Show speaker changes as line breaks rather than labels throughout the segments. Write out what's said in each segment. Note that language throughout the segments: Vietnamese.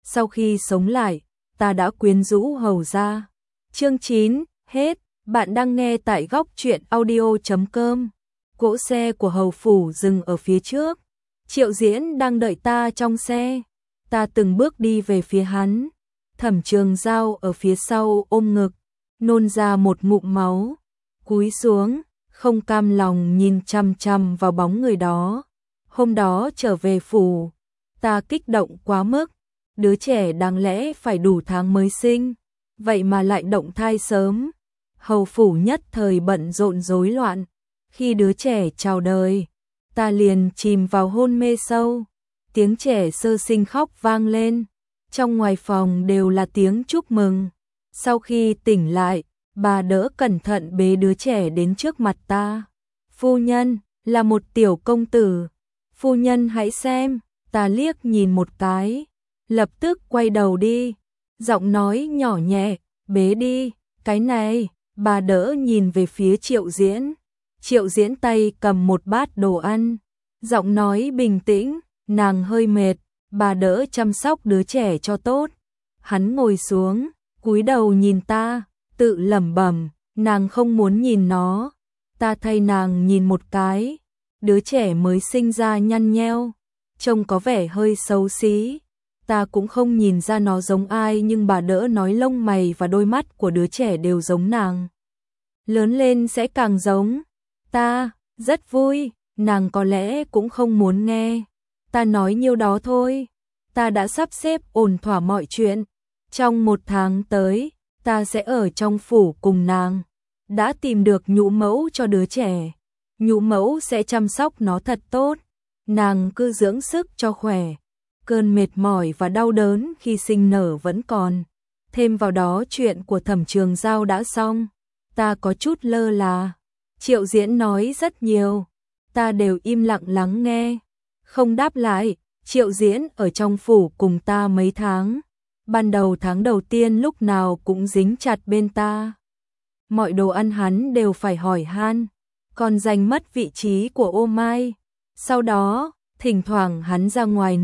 sau khi sống lại, ta đã quyến rũ hầu ra. Chương 9, hết. Bạn đang nghe tại góc truyện audio.com. Cỗ xe của hầu phủ dừng ở phía trước. Triệu Diễn đang đợi ta trong xe. Ta từng bước đi về phía hắn. Thẩm Trường Giao ở phía sau ôm ngực, nôn ra một ngụm máu, cúi xuống, không cam lòng nhìn chằm chằm vào bóng người đó. Hôm đó trở về phủ, ta kích động quá mức, đứa trẻ đáng lẽ phải đủ tháng mới sinh, vậy mà lại động thai sớm. Hầu phủ nhất thời bận rộn rối loạn, khi đứa trẻ chào đời, ta liền chìm vào hôn mê sâu. Tiếng trẻ sơ sinh khóc vang lên, trong ngoài phòng đều là tiếng chúc mừng. Sau khi tỉnh lại, bà đỡ cẩn thận bế đứa trẻ đến trước mặt ta. Phu nhân, là một tiểu công tử. Phu nhân hãy xem. Ta liếc nhìn một cái, lập tức quay đầu đi. Giọng nói nhỏ nhẹ, bế đi, cái này. Bà đỡ nhìn về phía Triệu Diễn. Triệu Diễn tay cầm một bát đồ ăn. Giọng nói bình tĩnh, nàng hơi mệt, bà đỡ chăm sóc đứa trẻ cho tốt. Hắn ngồi xuống, cúi đầu nhìn ta, tự lẩm bẩm, nàng không muốn nhìn nó. Ta thay nàng nhìn một cái, đứa trẻ mới sinh ra nhăn nheo, trông có vẻ hơi xấu xí. Ta cũng không nhìn ra nó giống ai, nhưng bà đỡ nói lông mày và đôi mắt của đứa trẻ đều giống nàng. Lớn lên sẽ càng giống. Ta rất vui, nàng có lẽ cũng không muốn nghe. Ta nói nhiêu đó thôi. Ta đã sắp xếp ổn thỏa mọi chuyện. Trong 1 tháng tới, ta sẽ ở trong phủ cùng nàng. Đã tìm được nhũ mẫu cho đứa trẻ. Nhũ mẫu sẽ chăm sóc nó thật tốt. Nàng cứ dưỡng sức cho khỏe. Cơn mệt mỏi và đau đớn khi sinh nở vẫn còn. Thêm vào đó chuyện của Thẩm Trường Giao đã xong. Ta có chút lơ là. Triệu Diễn nói rất nhiều. Ta đều im lặng lắng nghe. Không đáp lại. Triệu Diễn ở trong phủ cùng ta mấy tháng. Ban đầu tháng đầu tiên lúc nào cũng dính chặt bên ta. Mọi đồ ăn hắn đều phải hỏi han. Còn giành mất vị trí của ô mai. Sau đó, thỉnh thoảng hắn ra ngoài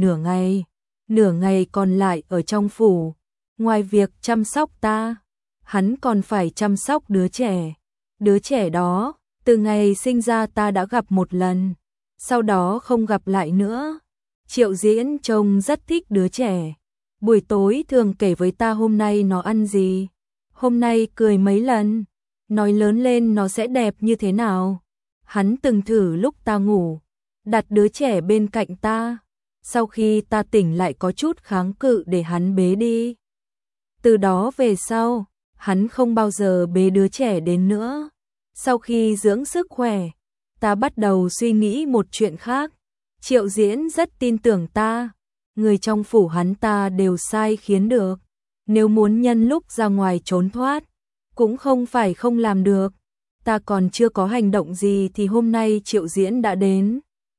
nửa ngày còn lại ở trong phủ. Ngoài việc chăm sóc ta, hắn còn phải chăm sóc đứa trẻ. Đứa trẻ đó, từ ngày sinh ra ta đã gặp một lần, sau đó không gặp lại nữa. Triệu Diễn trông rất thích đứa trẻ. Buổi tối thường kể với ta hôm nay nó ăn gì, hôm nay cười mấy lần, nói lớn lên nó sẽ đẹp như thế nào. Hắn từng thử lúc ta ngủ, đặt đứa trẻ bên cạnh ta. Sau khi ta tỉnh lại có chút kháng cự để hắn bế đi. Từ đó về sau, hắn không bao giờ bế đứa trẻ đến nữa. Sau khi dưỡng sức khỏe, ta bắt đầu suy nghĩ một chuyện khác. Triệu Diễn rất tin tưởng ta. Người trong phủ hắn ta đều sai khiến được. Nếu muốn nhân lúc ra ngoài trốn thoát, cũng không phải không làm được. Ta còn chưa có hành động gì thì hôm nay Triệu Diễn đã đến.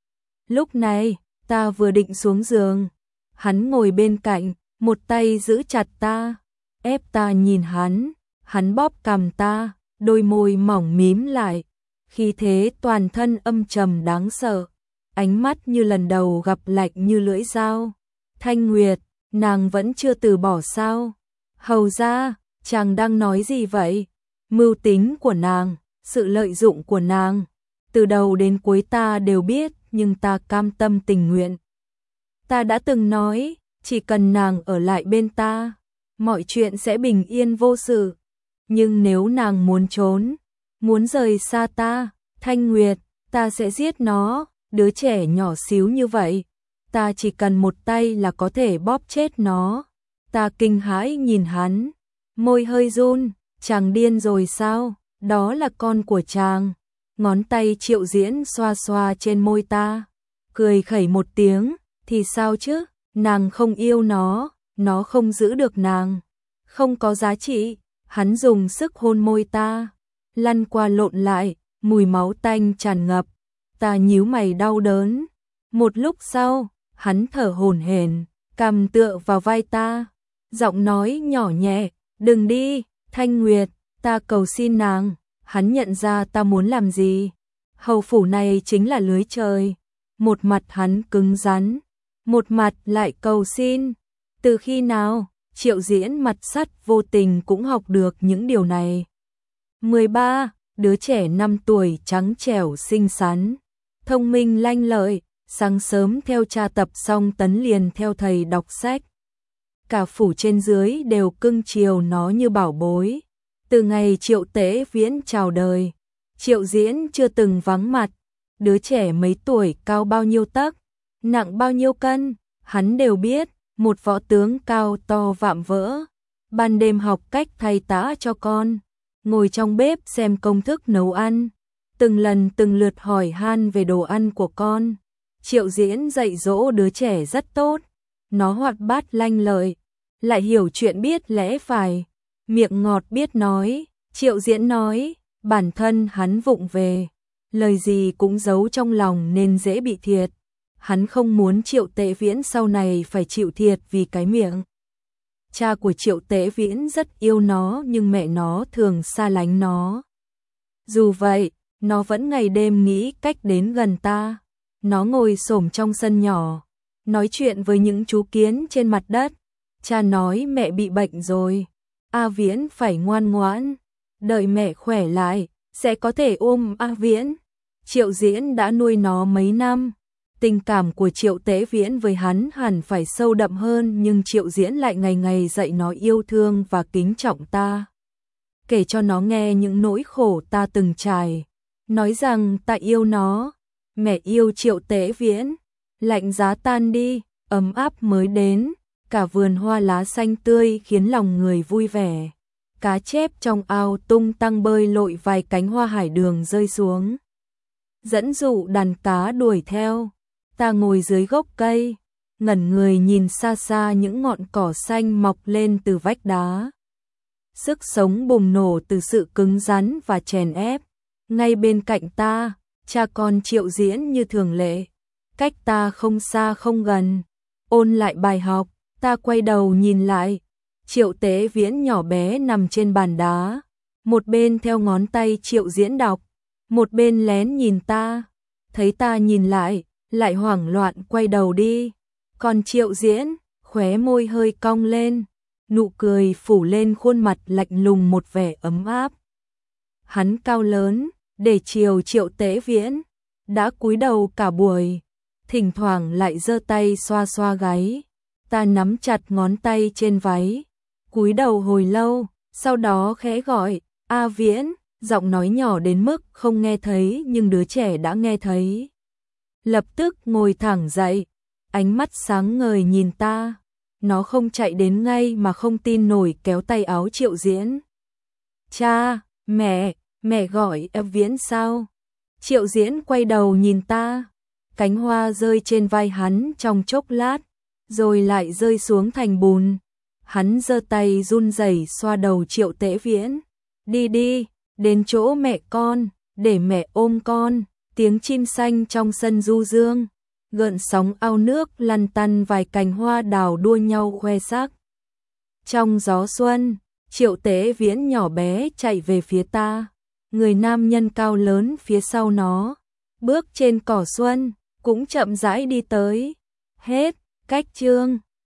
Lúc này, ta vừa định xuống giường. Hắn ngồi bên cạnh, một tay giữ chặt ta, ép ta nhìn hắn. Hắn bóp cằm ta, đôi môi mỏng mím lại. Khi thế toàn thân âm trầm đáng sợ. Ánh mắt như lần đầu gặp lạnh như lưỡi dao. Thanh Nguyệt, nàng vẫn chưa từ bỏ sao? Hầu ra, chàng đang nói gì vậy? Mưu tính của nàng, sự lợi dụng của nàng, từ đầu đến cuối ta đều biết, nhưng ta cam tâm tình nguyện. Ta đã từng nói, chỉ cần nàng ở lại bên ta, mọi chuyện sẽ bình yên vô sự. Nhưng nếu nàng muốn trốn, muốn rời xa ta, Thanh Nguyệt, ta sẽ giết nó. Đứa trẻ nhỏ xíu như vậy, ta chỉ cần một tay là có thể bóp chết nó. Ta kinh hãi nhìn hắn, môi hơi run. Chàng điên rồi sao? Đó là con của chàng. Ngón tay Triệu Diễn xoa xoa trên môi ta, cười khẩy một tiếng. Thì sao chứ? Nàng không yêu nó không giữ được nàng, không có giá trị. Hắn dùng sức hôn môi ta, lăn qua lộn lại, mùi máu tanh tràn ngập. Ta nhíu mày đau đớn. Một lúc sau, hắn thở hổn hển, cằm tựa vào vai ta, giọng nói nhỏ nhẹ, đừng đi, Thanh Nguyệt, ta cầu xin nàng. Hắn nhận ra ta muốn làm gì. Hầu phủ này chính là lưới trời. Một mặt hắn cứng rắn, một mặt lại cầu xin. Từ khi nào, Triệu Diễn mặt sắt vô tình cũng học được những điều này. 13. Đứa trẻ 5 tuổi trắng trẻo xinh xắn, thông minh lanh lợi, sáng sớm theo cha tập xong tấn liền theo thầy đọc sách. Cả phủ trên dưới đều cưng chiều nó như bảo bối. Từ ngày Triệu Tế Viễn chào đời, Triệu Diễn chưa từng vắng mặt. Đứa trẻ mấy tuổi, cao bao nhiêu tấc, nặng bao nhiêu cân, hắn đều biết. Một võ tướng cao to vạm vỡ, ban đêm học cách thay tã cho con, ngồi trong bếp xem công thức nấu ăn, từng lần từng lượt hỏi han về đồ ăn của con. Triệu Diễn dạy dỗ đứa trẻ rất tốt, nó hoạt bát lanh lợi, lại hiểu chuyện biết lẽ phải, miệng ngọt biết nói. Triệu Diễn nói, bản thân hắn vụng về, lời gì cũng giấu trong lòng nên dễ bị thiệt. Hắn không muốn Triệu Tế Viễn sau này phải chịu thiệt vì cái miệng. Cha của Triệu Tế Viễn rất yêu nó nhưng mẹ nó thường xa lánh nó. Dù vậy, nó vẫn ngày đêm nghĩ cách đến gần ta. Nó ngồi xổm trong sân nhỏ, nói chuyện với những chú kiến trên mặt đất. Cha nói mẹ bị bệnh rồi, A Viễn phải ngoan ngoãn, đợi mẹ khỏe lại, sẽ có thể ôm A Viễn. Triệu Diễn đã nuôi nó mấy năm. Tình cảm của Triệu Tế Viễn với hắn hẳn phải sâu đậm hơn nhưng Triệu Diễn lại ngày ngày dạy nó yêu thương và kính trọng ta. Kể cho nó nghe những nỗi khổ ta từng trải. Nói rằng ta yêu nó. Mẹ yêu Triệu Tế Viễn. Lạnh giá tan đi, ấm áp mới đến. Cả vườn hoa lá xanh tươi khiến lòng người vui vẻ. Cá chép trong ao tung tăng bơi lội vài cánh hoa hải đường rơi xuống. Dẫn dụ đàn cá đuổi theo. Ta ngồi dưới gốc cây, ngẩn người nhìn xa xa những ngọn cỏ xanh mọc lên từ vách đá. Sức sống bùng nổ từ sự cứng rắn và chèn ép. Ngay bên cạnh ta, cha con Triệu Diễn như thường lệ. Cách ta không xa không gần. Ôn lại bài học, ta quay đầu nhìn lại. Triệu Tế Viễn nhỏ bé nằm trên bàn đá. Một bên theo ngón tay Triệu Diễn đọc, một bên lén nhìn ta. Thấy ta nhìn lại hoảng loạn quay đầu đi. Còn Triệu Diễn, khóe môi hơi cong lên, nụ cười phủ lên khuôn mặt lạnh lùng một vẻ ấm áp. Hắn cao lớn, để chiều Triệu Tế Viễn, đã cúi đầu cả buổi, thỉnh thoảng lại giơ tay xoa xoa gáy. Ta nắm chặt ngón tay trên váy, cúi đầu hồi lâu, sau đó khẽ gọi, A Viễn, giọng nói nhỏ đến mức không nghe thấy nhưng đứa trẻ đã nghe thấy. Lập tức ngồi thẳng dậy, ánh mắt sáng ngời nhìn ta. Nó không chạy đến ngay mà không tin nổi kéo tay áo Triệu Diễn. Cha, mẹ gọi A Viễn sao? Triệu Diễn quay đầu nhìn ta. Cánh hoa rơi trên vai hắn trong chốc lát, rồi lại rơi xuống thành bùn. Hắn giơ tay run rẩy xoa đầu Triệu Tế Viễn. Đi, đến chỗ mẹ con, để mẹ ôm con. Tiếng chim xanh trong sân du dương, gợn sóng ao nước lăn tăn vài cành hoa đào đua nhau khoe sắc. Trong gió xuân, Triệu Tế Viễn nhỏ bé chạy về phía ta, người nam nhân cao lớn phía sau nó, bước trên cỏ xuân, cũng chậm rãi đi tới. Hết, cách chương.